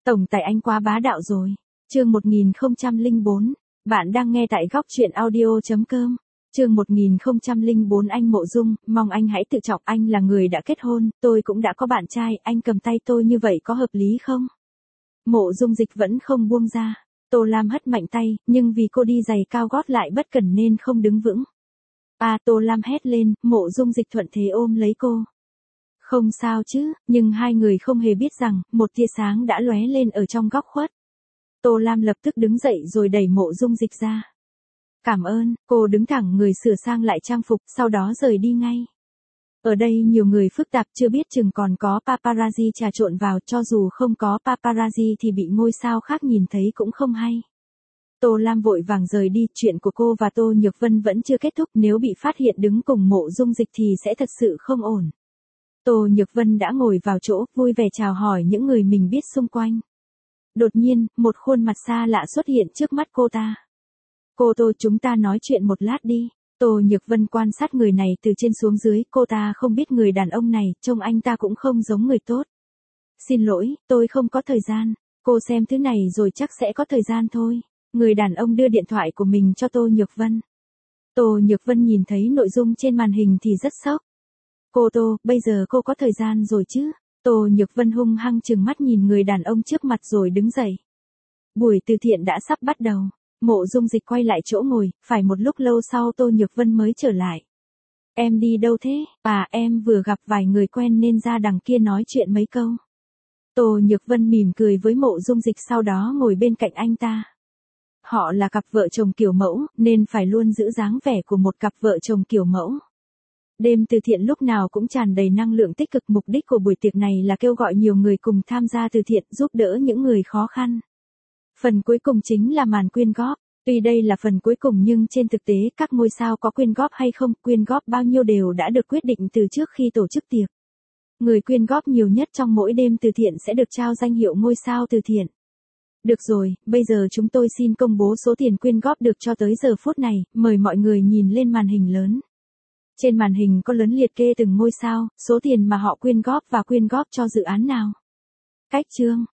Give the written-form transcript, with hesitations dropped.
Tổng tài anh quá bá đạo rồi. Chương 1004. Bạn đang nghe tại góc truyện audio.com. Chương 1004. Anh Mộ Dung, mong anh hãy tự trọng, anh là người đã kết hôn, tôi cũng đã có bạn trai, anh cầm tay tôi như vậy có hợp lý không? Mộ Dung Dịch vẫn không buông ra. Tô Lam hất mạnh tay, nhưng vì cô đi giày cao gót lại bất cẩn nên không đứng vững. Tô Lam hét lên, Mộ Dung Dịch thuận thế ôm lấy cô. Không sao chứ, nhưng hai người không hề biết rằng, một tia sáng đã lóe lên ở trong góc khuất. Tô Lam lập tức đứng dậy rồi đẩy Mộ Dung Dịch ra. Cảm ơn, cô đứng thẳng người sửa sang lại trang phục, sau đó rời đi ngay. Ở đây nhiều người phức tạp, chưa biết chừng còn có paparazzi trà trộn vào, cho dù không có paparazzi thì bị ngôi sao khác nhìn thấy cũng không hay. Tô Lam vội vàng rời đi, chuyện của cô và Tô Nhược Vân vẫn chưa kết thúc, nếu bị phát hiện đứng cùng Mộ Dung Dịch thì sẽ thật sự không ổn. Tô Nhược Vân đã ngồi vào chỗ, vui vẻ chào hỏi những người mình biết xung quanh. Đột nhiên, một khuôn mặt xa lạ xuất hiện trước mắt cô ta. Cô Tô, chúng ta nói chuyện một lát đi. Tô Nhược Vân quan sát người này từ trên xuống dưới, cô ta không biết người đàn ông này, trông anh ta cũng không giống người tốt. Xin lỗi, tôi không có thời gian. Cô xem thứ này rồi chắc sẽ có thời gian thôi. Người đàn ông đưa điện thoại của mình cho Tô Nhược Vân. Tô Nhược Vân nhìn thấy nội dung trên màn hình thì rất sốc. Cô Tô, bây giờ cô có thời gian rồi chứ? Tô Nhược Vân hung hăng trừng mắt nhìn người đàn ông trước mặt rồi đứng dậy. Buổi từ thiện đã sắp bắt đầu. Mộ Dung Dịch quay lại chỗ ngồi, phải một lúc lâu sau Tô Nhược Vân mới trở lại. Em đi đâu thế? Em vừa gặp vài người quen nên ra đằng kia nói chuyện mấy câu. Tô Nhược Vân mỉm cười với Mộ Dung Dịch sau đó ngồi bên cạnh anh ta. Họ là cặp vợ chồng kiểu mẫu, nên phải luôn giữ dáng vẻ của một cặp vợ chồng kiểu mẫu. Đêm từ thiện lúc nào cũng tràn đầy năng lượng tích cực, mục đích của buổi tiệc này là kêu gọi nhiều người cùng tham gia từ thiện, giúp đỡ những người khó khăn. Phần cuối cùng chính là màn quyên góp. Tuy đây là phần cuối cùng nhưng trên thực tế các ngôi sao có quyên góp hay không, quyên góp bao nhiêu đều đã được quyết định từ trước khi tổ chức tiệc. Người quyên góp nhiều nhất trong mỗi đêm từ thiện sẽ được trao danh hiệu ngôi sao từ thiện. Được rồi, bây giờ chúng tôi xin công bố số tiền quyên góp được cho tới giờ phút này, mời mọi người nhìn lên màn hình lớn. Trên màn hình có lớn liệt kê từng ngôi sao, số tiền mà họ quyên góp và quyên góp cho dự án nào. Cách chương.